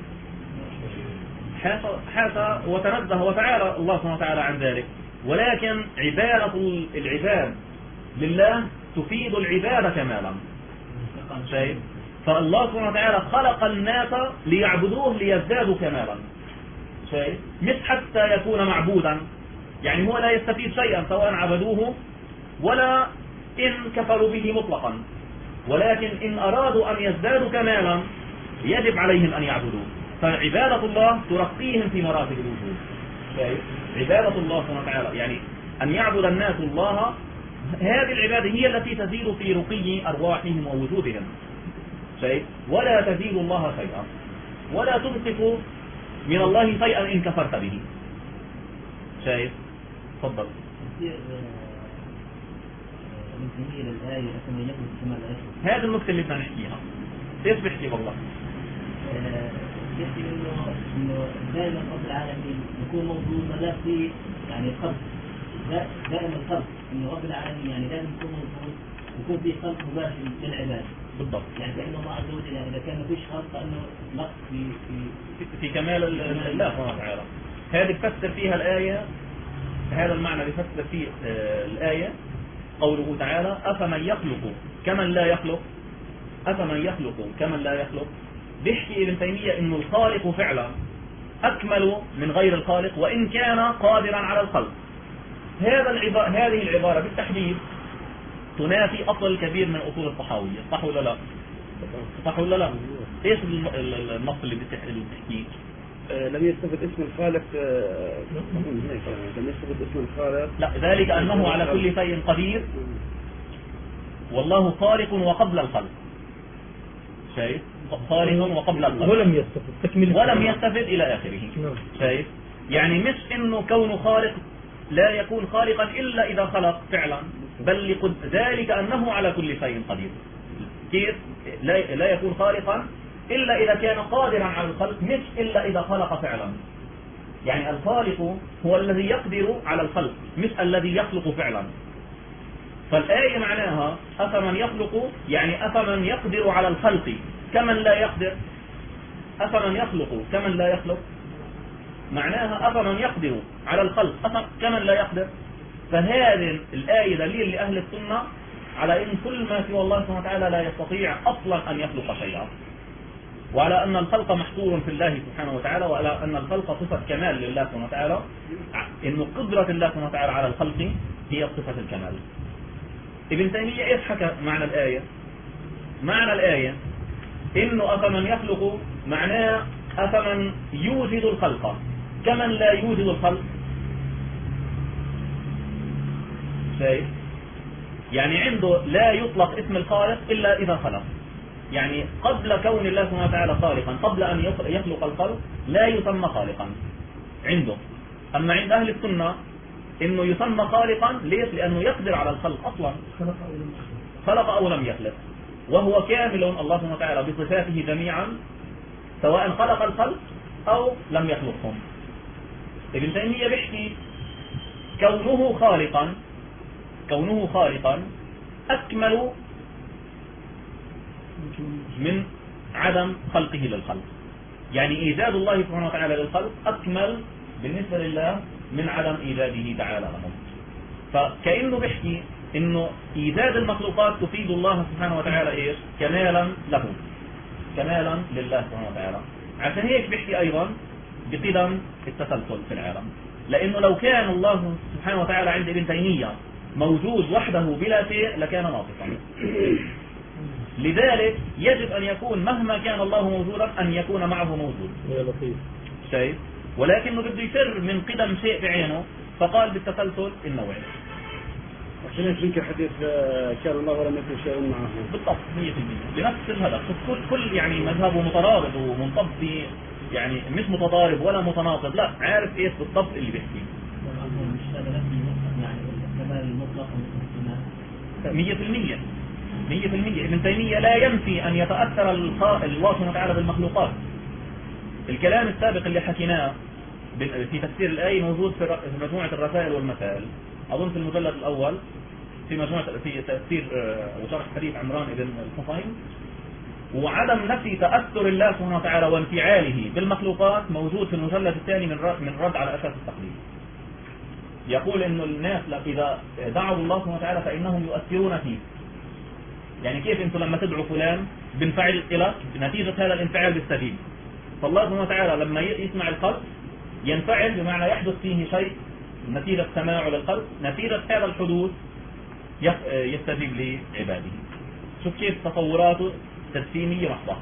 [SPEAKER 1] حاشا وتنزه وتعالى الله سبحانه وتعالى عن ذلك، ولكن عبادة العباد لله تفيد العبادة كمالا. شايف؟ فالله سبحانه وتعالى خلق الناس ليعبدوه ليزدادوا كمالا. شايف؟ مش حتى يكون معبودا، يعني هو لا يستفيد شيئا سواء عبدوه ولا إن كفروا به مطلقا، ولكن إن أرادوا أن يزدادوا كمالا يجب عليهم أن يعبدوه. فعبادة الله ترقيهم في مراتب الوجود. شايف؟ عبادة الله سبحانه وتعالى يعني أن يعبد الناس الله، هذه العبادة هي التي تزيد في رقي أرواحهم ووجودهم. شايف؟ ولا تزيد الله شيئا ولا تنقص من الله شيئا إن كفرت به. شايف؟ تفضل. هذا النقطة اللي بدنا نحكيها. ايش بيحكي والله؟
[SPEAKER 5] يحكي انه دائما رب العالمين يكون موجود ولا في يعني خلق دائما الخلق، انه رب العالمين يعني دائما يكون موجود يكون في خلق مباشر للعباد.
[SPEAKER 1] بالضبط.
[SPEAKER 5] يعني كأن الله عز وجل يعني اذا كان ما فيش خلق فانه نقص
[SPEAKER 1] في كمال الله سبحانه وتعالى. هذه بفسر فيها الآية، هذا المعنى بفسر فيه الآية قوله تعالى أفمن يخلق كمن لا يخلق، أفمن يخلق كمن لا يخلق. بيحكي ابن تيمية إنه الخالق فعلا أكمل من غير الخالق وإن كان قادرا على الخلق. هذه العبارة بالتحديد تنافي أصل كبير من أصول الطحاوية. صح ولا لا؟ صح ولا لا؟ إيش النص اللي بتحكيه؟
[SPEAKER 2] لم يستفد اسم الخالق. لم يستفد اسم الخالق.
[SPEAKER 1] لا، ذلك أنه على كل شيء قدير والله خالق وقبل الخلق. شايف؟ خالق وقبل الخلق ولم يستفد إلى آخره. شايف؟ يعني مش إنه كونه خالق لا يكون خالقا إلا إذا خلق فعلا، بل ذلك أنه على كل شيء قدير. كيف؟ لا يكون خالقا إلا إذا كان قادرا على الخلق، مش إلا إذا خلق فعلا. يعني الخالق هو الذي يقدر على الخلق مش الذي يخلق فعلا. فالآية معناها أفمن يخلق يعني أفمن يقدر على الخلق كمن لا يقدر. أفمن يخلق كمن لا يخلق معناها أفمن يقدر على الخلق كمن لا يقدر. فهذه الآية دليل لأهل السنة على أن كل ما سوى الله سبحانه وتعالى لا يستطيع أصلا أن يخلق شيئا. وعلى أن الخلق محصور في الله سبحانه وتعالى، وعلى أن الخلق صفة كمال لله سبحانه وتعالى، إنه قدرة الله سبحانه وتعالى على الخلق هي صفة الكمال. ابن تيمية إيش حكى معنى الآية؟ معنى الآية إنه أفمن يخلق معناه أفمن يوجد الخلق كمن لا يوجد الخلق. شايف؟ يعني عنده لا يطلق اسم الخالق إلا إذا خلق، يعني قبل كون الله سبحانه وتعالى خالقا، قبل أن يخلق الخلق لا يسمى خالقا عنده. أما عند أهل السنة إنه يسمى خالقا، ليش؟ لأنه يقدر على الخلق أصلا، خلق أو لم يخلق، وهو كامل الله سبحانه وتعالى بصفاته جميعا سواء خلق الخلق أو لم يخلقهم. ابن تيمية بيحكي كونه خالقا أكمل من عدم خلقه للخلق، يعني إيجاد الله سبحانه وتعالى للخلق أكمل بالنسبة لله من عدم إيجاده تعالى لهم. فكأنه بيحكي إنه إيجاد المخلوقات تفيد الله سبحانه وتعالى إيش؟ كمالا له، كمالا لله سبحانه وتعالى. عشان هيك بيحكي أيضا بقدم التسلسل في العالم، لأنه لو كان الله سبحانه وتعالى عند ابن تيمية موجود وحده بلا شيء لكان ناقصا. لذلك يجب أن يكون مهما كان الله موجودا أن يكون معه موجود. شايف؟ ولكنه بده يفر من قدم شيء بعينه، فقال بالتسلسل النوعي.
[SPEAKER 2] عشان يمكن حديث كان الله ولم يكن شيء معه.
[SPEAKER 1] بالضبط 100% بنفس الهدف. كل يعني مذهبه مترابط ومنطبق، يعني مش متضارب ولا متناقض، لا عارف ايش بالضبط اللي بيحكيه. 100% ابن تيمية لا ينفي أن يتأثر الله سبحانه وتعالى بالمخلوقات. الكلام السابق اللي حكيناه في تفسير الآية موجود في مجموعة الرسائل والمسائل، أظن في المجلد الأول في تفسير وشرح حديث عمران بن الحصين. وعدم نفي تأثر الله سبحانه وتعالى وانفعاله بالمخلوقات موجود في المجلد الثاني من رد على أساس التقليد. يقول إنه الناس إذا دعوا الله سبحانه وتعالى فإنهم يؤثرون فيه. يعني كيف أنتم لما تدعوا فلان بنفعل إلى نتيجة هذا الانفعال بالسبيل، فالله سبحانه وتعالى لما يسمع القلب ينفعل، بمعنى يحدث فيه شيء نتيجة سماعه للقلب، نتيجة هذا الحدوث يستجيب لعباده. شوف كيف تصوراته تجسيمية محضة.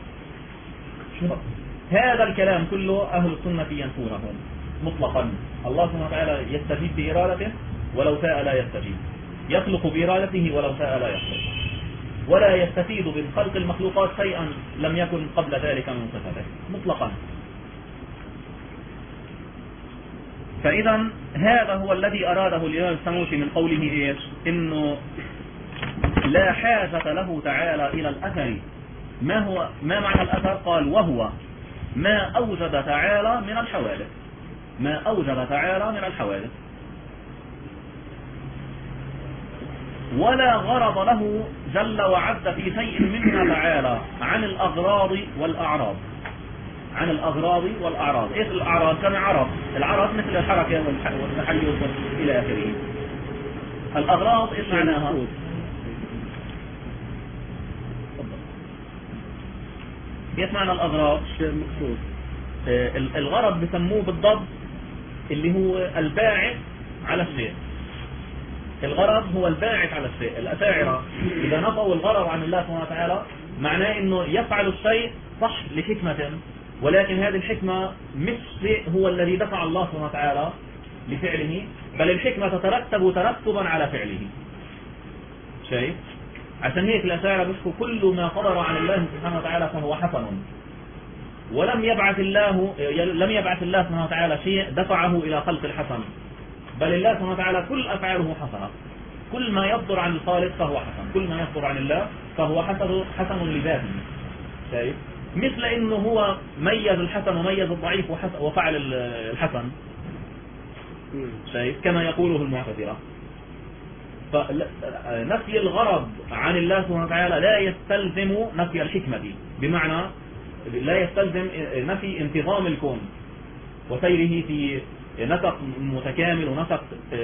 [SPEAKER 1] هذا الكلام كله أهل السنة ينفونه مطلقا. الله سبحانه وتعالى يستجيب بإرادته ولو شاء لا يستجيب، يخلق بإرادته ولو شاء لا يخلق، ولا يستفيد من خلق المخلوقات شيئا لم يكن قبل ذلك من صفته مطلقا. فإذا هذا هو الذي أراده الإمام السنوسي من قوله إيش؟ إنه لا حاجة له تعالى إلى الأثر. ما معنى الأثر؟ قال وهو ما أوجد تعالى من الحوادث، ما أوجد تعالى من الحوادث، ولا غرض له جل وعز في شيء منها تعالى عن الأغراض والأعراض. عن الأغراض والأعراض. إيش الأعراض؟ كما عرض، العرض مثل الحركة والتحلي إلى آخره. الأغراض إيش معناها؟ إيش معنى الأغراض؟
[SPEAKER 2] شيء مقصود.
[SPEAKER 1] الغرض بسموه بالضبط اللي هو الباعث على الشيء. الغرض هو الباعث على الشيء. الأشاعرة إذا نفوا الغرض عن الله سبحانه وتعالى معناه إنه يفعل الشيء صح لحكمة، ولكن هذه الحكمة مش شيء هو الذي دفع الله سبحانه وتعالى لفعله، بل الحكمة تترتب ترتبا على فعله. شايف؟ عشان هيك الأشاعرة بيحكوا كل ما صدر عن الله سبحانه وتعالى فهو حسن، ولم يبعث الله سبحانه وتعالى شيء دفعه إلى خلق الحسن، بل الله سبحانه وتعالى كل أفعاله حسنة. كل ما يصدر عن الخالق فهو حسن، كل ما يصدر عن الله فهو حسن لذاته. شايف؟ مثل إنه هو ميز الحسن وميز الضعيف وفعل الحسن. شايف؟ كما يقوله المعتزلة. فنفي الغرض عن الله سبحانه وتعالى لا يستلزم نفي الحكمة، بمعنى لا يستلزم نفي انتظام الكون وسيره في نسق متكامل ونسق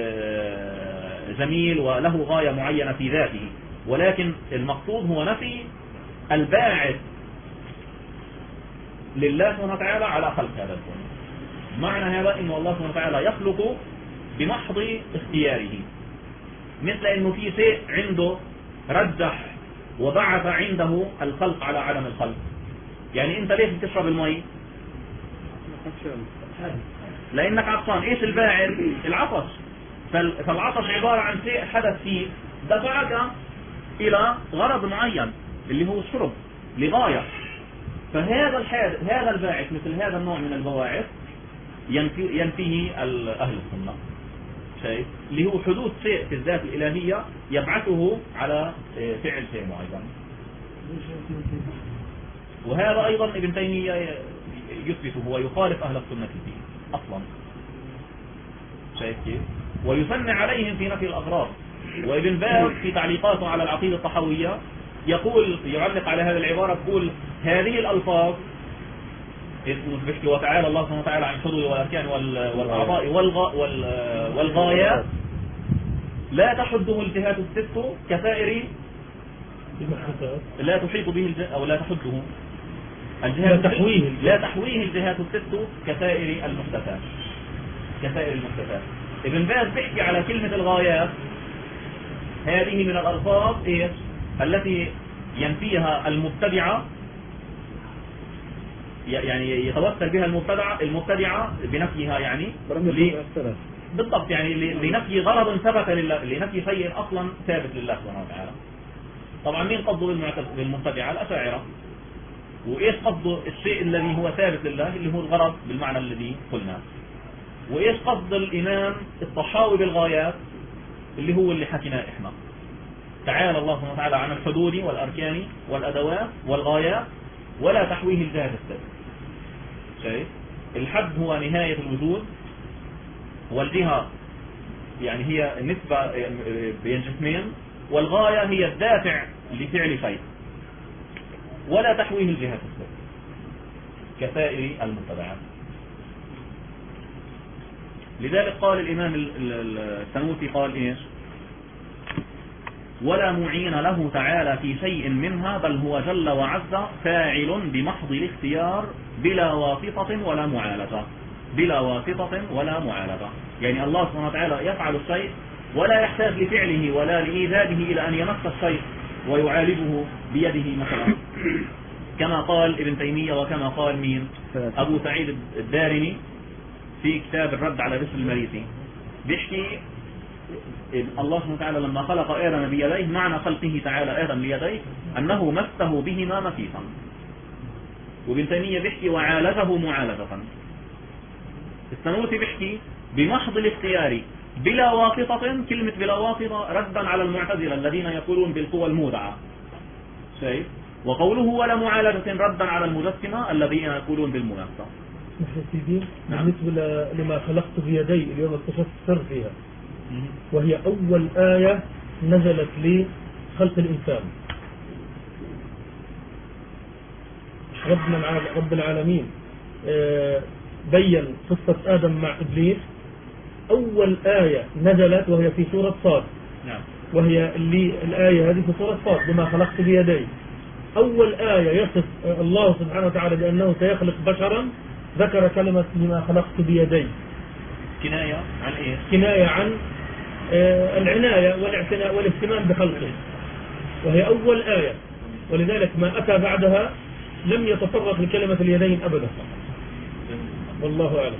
[SPEAKER 1] جميل وله غاية معينة في ذاته، ولكن المقصود هو نفي الباعث لله سبحانه وتعالى على خلق هذا الكون. معنى هذا أن الله سبحانه وتعالى يخلق بمحض اختياره، مثل أنه في شيء عنده رجح وبعث عنده الخلق على عدم الخلق. يعني أنت ليش بتشرب المي؟ لأنك عطشان. إيش الباعث؟ العطش. فالعطش عبارة عن شيء حدث فيه دفعك إلى غرض معين اللي هو الشرب لغاية. فهذا هذا الباعث مثل هذا النوع من البواعث ينفيه أهل السنة، شيء اللي هو حدوث شيء في الذات الإلهية يبعثه على فعل شيء معين. وهذا أيضا ابن تيمية يثبته ويخالف أهل السنة فيه أصلا، شايف كيف؟ ويثني عليهم في نفي الأغراض. وابن باز في تعليقاته على العقيدة الطحاوية يقول، يعلق على هذه العبارة، يقول هذه الألفاظ بيحكي وتعالى الله سبحانه وتعالى عن الحدود والأركان والأعضاء والغايات لا تحده الجهات الست كسائر، لا تحيط به أو لا تحده الجهات، لا تحويه الجهات الست كسائر المحدثات. ابن باز بيحكي على كلمة الغايات، هذه من الألفاظ إيه التي ينفيها المبتدعة، يعني يتوسل بها المبتدعة بنفيها، يعني بالضبط، يعني لنفي غرض ثبت لله، لنفي شيء أصلا ثابت لله سبحانه وتعالى. طبعا مين قصده بالمبتدعة؟ الأشاعرة. وإيش قصده الشيء الذي هو ثابت لله اللي هو الغرض بالمعنى الذي قلنا. وإيش قصد الإمام الطحاوي بالغايات اللي هو اللي حكيناه إحنا، تعالى الله سبحانه وتعالى عن الحدود والأركان والأدوات والغايات ولا تحويه الجهات الست. شايف؟ الحد هو نهاية الوجود، والجهة يعني هي النسبة بين جسمين، والغاية هي الدافع لفعل شيء، ولا تحويه الجهات الست كسائر المبتدعات. لذلك قال الإمام السنوسي قال إيش؟ ولا معين له تعالى في شيء منها، بل هو جل وعز فاعل بمحض الاختيار بلا واسطة ولا معالجة. بلا واسطة ولا معالجة، يعني الله سبحانه وتعالى يفعل الشيء ولا يحتاج لفعله ولا لإيجاده إلى أن يمس الشيء ويعالجه بيده مثلا، كما قال ابن تيمية وكما قال مين؟ أبو سعيد الدارمي في كتاب الرد على بشر المريسي، بيحكي الله سبحانه وتعالى لما خلق آدم بيديه، معنى خلقه تعالى آدم بيديه أنه مسه بهما مسيسا. وابن تيمية بيحكي وعالجه معالجة. السنوسي بيحكي بمحض الاختيار بلا واسطة، كلمة بلا واسطة ردا على المعتزلة الذين يقولون بالقوى المودعة، شايف؟ وقوله ولا معالجة ردا على المجسمة الذين يقولون بالمنافسة.
[SPEAKER 3] بالنسبة لما خلقت بيدي اليوم اكتشفت سر فيها، وهي أول آية نزلت لخلق الإنسان. رب العالمين بين قصة آدم مع إبليس. أول آية نزلت وهي في سورة صاد، وهي الآية هذه في سورة صاد بما خلقت بيدي. أول آية يصف الله سبحانه وتعالى بأنه سيخلق بشرا، ذكر كلمة بما خلقت بيدي،
[SPEAKER 1] كناية عن إيه؟
[SPEAKER 3] كناية عن العناية والاعتناء والاهتمام بخلقه، وهي أول آية. ولذلك ما أتى بعدها لم يتطرق لكلمة اليدين أبدا. والله أعلم.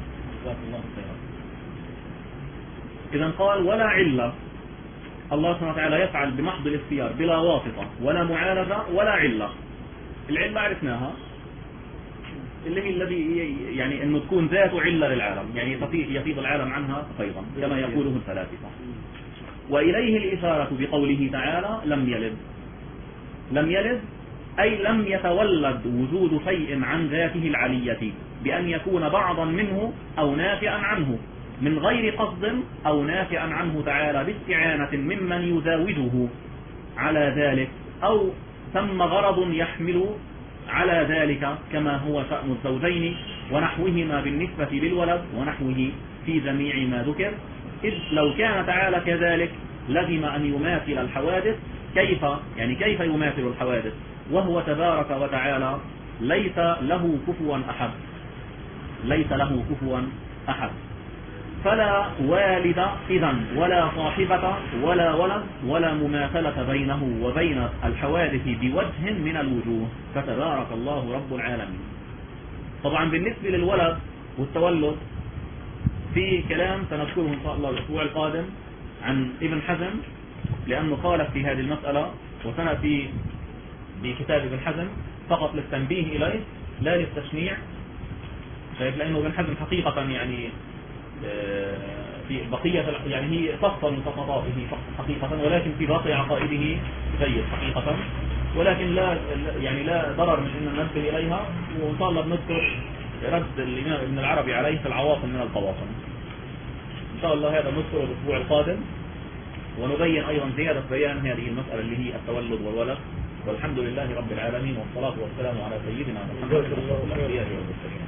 [SPEAKER 1] إذا قال ولا علة، الله سبحانه وتعالى يفعل بمحض الاختيار بلا واسطة ولا معالجة ولا علة. العلة عرفناها اللي هي الذي يعني انه تكون ذات علة للعالم، يعني يفيض العالم عنها فيضا كما يقوله الفلاسفة. وإليه الإشارة بقوله تعالى لم يلد أي لم يتولد وجود شيء عن ذاته العلية بأن يكون بعضا منه أو نافعا عنه من غير قصد، أو نافعا عنه تعالى باستعانة ممن يزاوجه على ذلك، أو ثم غرض يحمل على ذلك كما هو شأن الزوجين ونحوهما بالنسبة للولد ونحوه في جميع ما ذكر. إذ لو كان تعالى كذلك لزم أن يماثل الحوادث. كيف يماثل الحوادث وهو تبارك وتعالى ليس له كفوا أحد، ليس له كفوا أحد. فلا والد إذن ولا صاحبة ولا ولد ولا مماثلة بينه وبين الحوادث بوجه من الوجوه، فتبارك الله رب العالمين. طبعا بالنسبة للولد والتولد في كلام سنذكره إن شاء الله الأسبوع القادم عن ابن حزم، لأنه خالف في هذه المسألة، وسنأتي بكتاب ابن حزم فقط للتنبيه إليه لا للتشنيع، لأنه ابن حزم حقيقة يعني في بقية يعني هي فصل من سقطاته حقيقة، ولكن في باقي عقائده جيد حقيقة، ولكن لا يعني لا ضرر من أن ننبه إليها، وإن شاء الله بنذكر رد الإمام ابن العربي عليه في العواصم من القواصم. إن شاء الله هذا نذكره الأسبوع القادم، ونبين أيضا زيادة بيان هذه المسألة اللي هي التولد والولد. والحمد لله رب العالمين، والصلاة والسلام على سيدنا محمد رسول الله.